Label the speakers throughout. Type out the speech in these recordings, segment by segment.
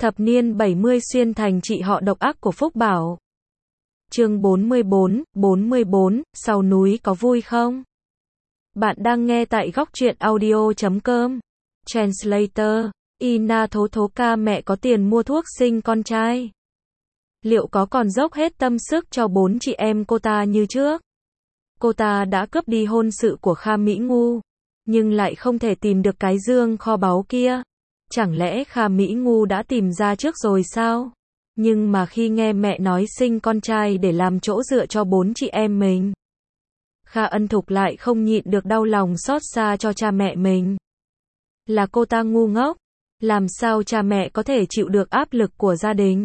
Speaker 1: Thập niên 70 xuyên thành chị họ độc ác của Phúc Bảo. Chương 44, sau núi có vui không? Bạn đang nghe tại góc truyện audio.com. Translator, Ina Thố Thố ca mẹ có tiền mua thuốc sinh con trai. Liệu có còn dốc hết tâm sức cho 4 chị em cô ta như trước? Cô ta đã cướp đi hôn sự của Kha Mỹ Ngu, nhưng lại không thể tìm được cái dương kho báu kia. Chẳng lẽ Kha Mỹ Ngu đã tìm ra trước rồi sao? Nhưng mà khi nghe mẹ nói sinh con trai để làm chỗ dựa cho 4 chị em mình, Kha Ân Thục lại không nhịn được đau lòng xót xa cho cha mẹ mình. Là cô ta ngu ngốc, làm sao cha mẹ có thể chịu được áp lực của gia đình?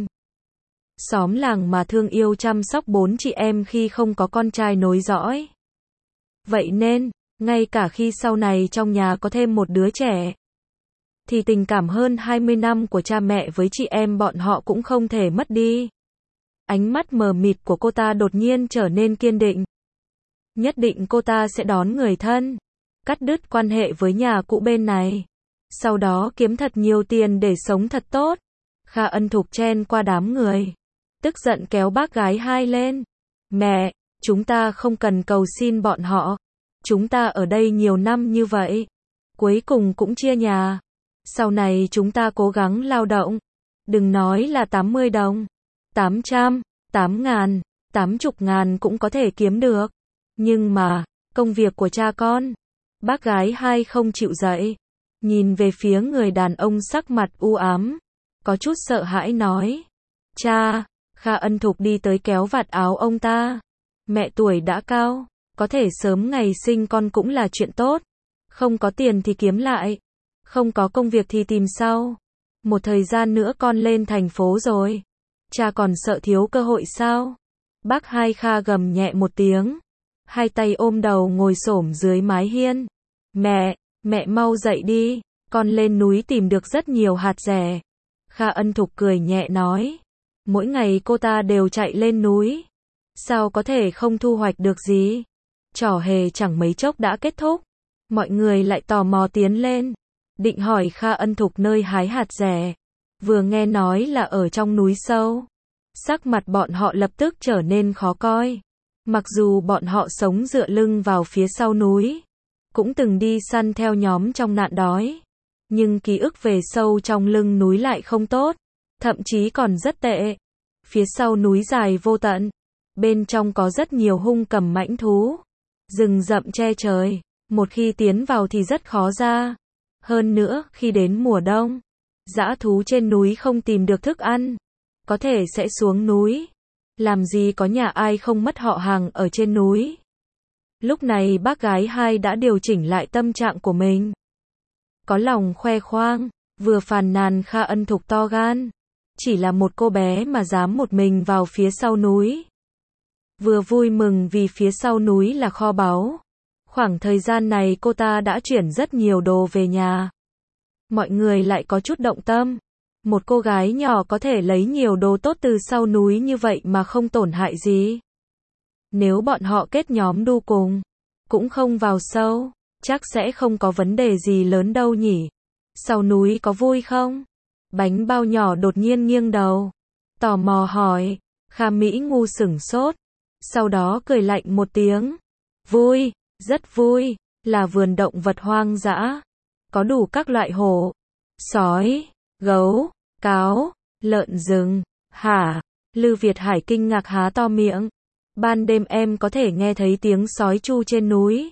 Speaker 1: Xóm làng mà thương yêu chăm sóc 4 chị em khi không có con trai nối dõi. Vậy nên, ngay cả khi sau này trong nhà có thêm một đứa trẻ, thì tình cảm hơn 20 năm của cha mẹ với chị em bọn họ cũng không thể mất đi. Ánh mắt mờ mịt của cô ta đột nhiên trở nên kiên định. Nhất định cô ta sẽ đón người thân, cắt đứt quan hệ với nhà cũ bên này. Sau đó kiếm thật nhiều tiền để sống thật tốt. Kha Ân Thục chen qua đám người, tức giận kéo bác gái hai lên. Mẹ, chúng ta không cần cầu xin bọn họ. Chúng ta ở đây nhiều năm như vậy, cuối cùng cũng chia nhà. Sau này chúng ta cố gắng lao động. Đừng nói là 80 đồng, 800, 8.000, 80.000 cũng có thể kiếm được. Nhưng mà, công việc của cha con. Bác gái hai không chịu dậy, nhìn về phía người đàn ông sắc mặt u ám, có chút sợ hãi nói. Cha, Kha Ân Thục đi tới kéo vạt áo ông ta. Mẹ tuổi đã cao, có thể sớm ngày sinh con cũng là chuyện tốt. Không có tiền thì kiếm lại, không có công việc thì tìm sau. Một thời gian nữa con lên thành phố rồi, cha còn sợ thiếu cơ hội sao? Bác hai Kha gầm nhẹ một tiếng, hai tay ôm đầu ngồi xổm dưới mái hiên. Mẹ mau dậy đi, con lên núi tìm được rất nhiều hạt rẻ. Kha Ân Thục cười nhẹ nói. Mỗi ngày cô ta đều chạy lên núi, sao có thể không thu hoạch được gì? Trò hề chẳng mấy chốc đã kết thúc. Mọi người lại tò mò tiến lên, định hỏi Kha Ân Thục nơi hái hạt rẻ. Vừa nghe nói là ở trong núi sâu, sắc mặt bọn họ lập tức trở nên khó coi. Mặc dù bọn họ sống dựa lưng vào phía sau núi, cũng từng đi săn theo nhóm trong nạn đói, nhưng ký ức về sâu trong lưng núi lại không tốt, thậm chí còn rất tệ. Phía sau núi dài vô tận, bên trong có rất nhiều hung cầm mãnh thú, rừng rậm che trời, một khi tiến vào thì rất khó ra. Hơn nữa, khi đến mùa đông, dã thú trên núi không tìm được thức ăn, có thể sẽ xuống núi. Làm gì có nhà ai không mất họ hàng ở trên núi. Lúc này bác gái hai đã điều chỉnh lại tâm trạng của mình. Có lòng khoe khoang, vừa phàn nàn Kha Ân Thục to gan. Chỉ là một cô bé mà dám một mình vào phía sau núi. Vừa vui mừng vì phía sau núi là kho báu. Khoảng thời gian này cô ta đã chuyển rất nhiều đồ về nhà. Mọi người lại có chút động tâm. Một cô gái nhỏ có thể lấy nhiều đồ tốt từ sau núi như vậy mà không tổn hại gì. Nếu bọn họ kết nhóm đu cùng, cũng không vào sâu, chắc sẽ không có vấn đề gì lớn đâu nhỉ. Sau núi có vui không? Bánh bao nhỏ đột nhiên nghiêng đầu, tò mò hỏi. Kha Mỹ Ngu sửng sốt, sau đó cười lạnh một tiếng. Vui, rất vui, là vườn động vật hoang dã, có đủ các loại hổ, sói, gấu, cáo, lợn rừng. Hả? Lư Việt Hải kinh ngạc há to miệng. Ban đêm em có thể nghe thấy tiếng sói tru trên núi.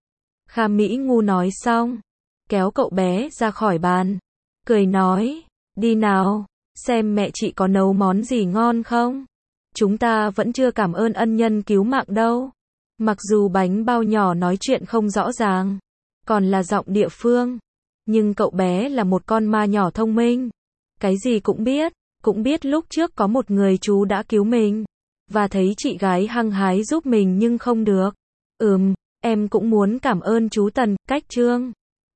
Speaker 1: Kha Mỹ Ngu nói xong, kéo cậu bé ra khỏi bàn, cười nói. Đi nào, xem mẹ chị có nấu món gì ngon không? Chúng ta vẫn chưa cảm ơn ân nhân cứu mạng đâu. Mặc dù bánh bao nhỏ nói chuyện không rõ ràng, còn là giọng địa phương, nhưng cậu bé là một con ma nhỏ thông minh. Cái gì cũng biết lúc trước có một người chú đã cứu mình, và thấy chị gái hăng hái giúp mình nhưng không được. Em cũng muốn cảm ơn chú Tần, Cách Trương.